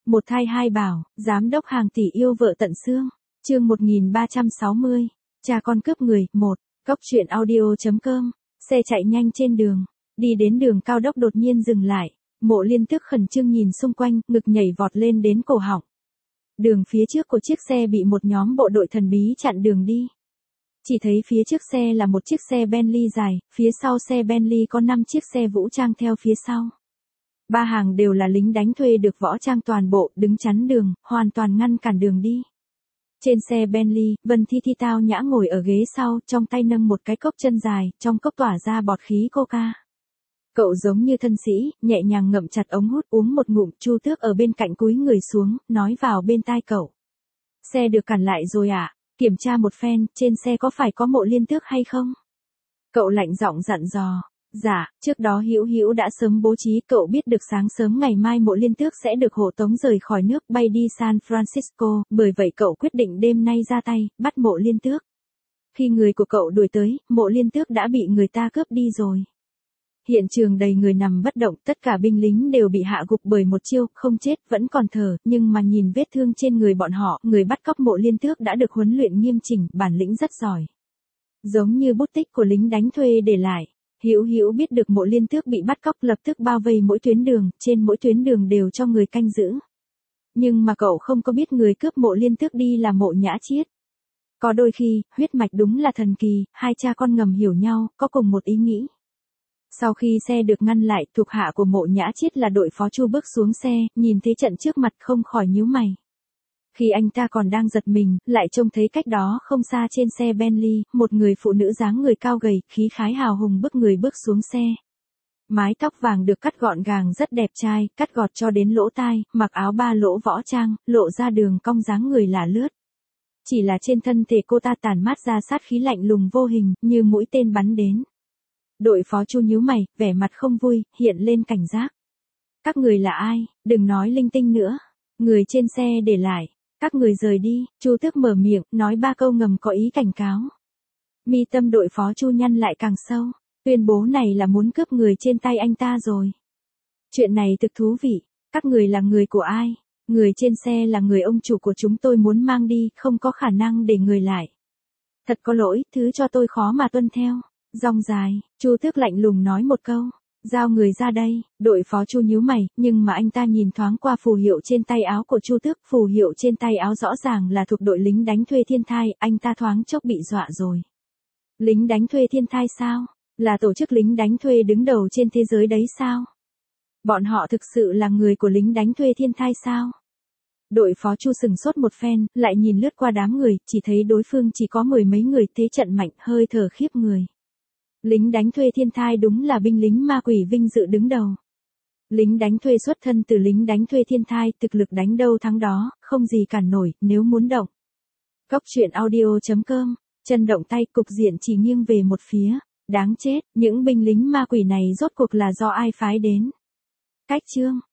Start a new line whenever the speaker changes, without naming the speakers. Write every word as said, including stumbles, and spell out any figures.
Một thai hai bảo, giám đốc hàng tỷ yêu vợ tận xương. Chương một nghìn ba trăm sáu mươi. Cha con cướp người. Một. Cốc truyện audio chấm com. Xe chạy nhanh trên đường. Đi đến đường cao tốc đột nhiên dừng lại. Mộ Liên tức khẩn trương nhìn xung quanh, ngực nhảy vọt lên đến cổ họng. Đường phía trước của chiếc xe bị một nhóm bộ đội thần bí chặn đường đi. Chỉ thấy phía trước xe là một chiếc xe Bentley dài, phía sau xe Bentley có năm chiếc xe vũ trang theo phía sau. Ba hàng đều là lính đánh thuê được võ trang toàn bộ, đứng chắn đường, hoàn toàn ngăn cản đường đi. Trên xe Bentley, Vân Thi Thi tao nhã ngồi ở ghế sau, trong tay nâng một cái cốc chân dài, trong cốc tỏa ra bọt khí coca. Cậu giống như thân sĩ, nhẹ nhàng ngậm chặt ống hút uống một ngụm. Chu Tước ở bên cạnh cúi người xuống, nói vào bên tai cậu. Xe được cản lại rồi à? Kiểm tra một phen, trên xe có phải có Mộ Liên Tước hay không? Cậu lạnh giọng dặn dò. Dạ, trước đó Hữu Hữu đã sớm bố trí, cậu biết được sáng sớm ngày mai Mộ Liên Tước sẽ được hộ tống rời khỏi nước bay đi San Francisco, bởi vậy cậu quyết định đêm nay ra tay, bắt Mộ Liên Tước. Khi người của cậu đuổi tới, Mộ Liên Tước đã bị người ta cướp đi rồi. Hiện trường đầy người nằm bất động, tất cả binh lính đều bị hạ gục bởi một chiêu, không chết, vẫn còn thở, nhưng mà nhìn vết thương trên người bọn họ, người bắt cóc Mộ Liên Tước đã được huấn luyện nghiêm chỉnh, bản lĩnh rất giỏi. Giống như bút tích của lính đánh thuê để lại. Hữu Hữu biết được Mộ Liên Tước bị bắt cóc, lập tức bao vây mỗi tuyến đường, trên mỗi tuyến đường đều cho người canh giữ. Nhưng mà cậu không có biết người cướp Mộ Liên Tước đi là Mộ Nhã Chiết. Có đôi khi, huyết mạch đúng là thần kỳ, hai cha con ngầm hiểu nhau, có cùng một ý nghĩ. Sau khi xe được ngăn lại, thuộc hạ của Mộ Nhã Chiết là đội phó Chu bước xuống xe, nhìn thấy trận trước mặt không khỏi nhíu mày. Khi anh ta còn đang giật mình, lại trông thấy cách đó không xa trên xe Bentley, một người phụ nữ dáng người cao gầy, khí khái hào hùng bức người bước xuống xe. Mái tóc vàng được cắt gọn gàng rất đẹp trai, cắt gọt cho đến lỗ tai, mặc áo ba lỗ võ trang, lộ ra đường cong dáng người là lướt. Chỉ là trên thân thể cô ta tản mát ra sát khí lạnh lùng vô hình, như mũi tên bắn đến. Đội phó Chu nhíu mày, vẻ mặt không vui, hiện lên cảnh giác. Các người là ai, đừng nói linh tinh nữa. Người trên xe để lại. Các người rời đi. Chu Tước mở miệng, nói ba câu ngầm có ý cảnh cáo. Mi tâm đội phó Chu nhăn lại càng sâu. Tuyên bố này là muốn cướp người trên tay anh ta rồi. Chuyện này thực thú vị. Các người là người của ai? Người trên xe là người ông chủ của chúng tôi muốn mang đi, không có khả năng để người lại. Thật có lỗi, thứ cho tôi khó mà tuân theo. Rong dài, Chu Tước lạnh lùng nói một câu. Giao người ra đây. Đội phó Chu nhíu mày, nhưng mà anh ta nhìn thoáng qua phù hiệu trên tay áo của Chu Tước, phù hiệu trên tay áo rõ ràng là thuộc đội lính đánh thuê Thiên Thai, anh ta thoáng chốc bị dọa rồi. Lính đánh thuê Thiên Thai sao? Là tổ chức lính đánh thuê đứng đầu trên thế giới đấy sao? Bọn họ thực sự là người của lính đánh thuê Thiên Thai sao? Đội phó Chu sừng sốt một phen, lại nhìn lướt qua đám người, chỉ thấy đối phương chỉ có mười mấy người, thế trận mạnh, hơi thở khiếp người. Lính đánh thuê Thiên Thai đúng là binh lính ma quỷ vinh dự đứng đầu. Lính đánh thuê xuất thân từ lính đánh thuê Thiên Thai, thực lực đánh đâu thắng đó, không gì cản nổi, nếu muốn động. Cốc truyện audio chấm com, chân động tay, cục diện chỉ nghiêng về một phía. Đáng chết, những binh lính ma quỷ này rốt cuộc là do ai phái đến? Cách chương.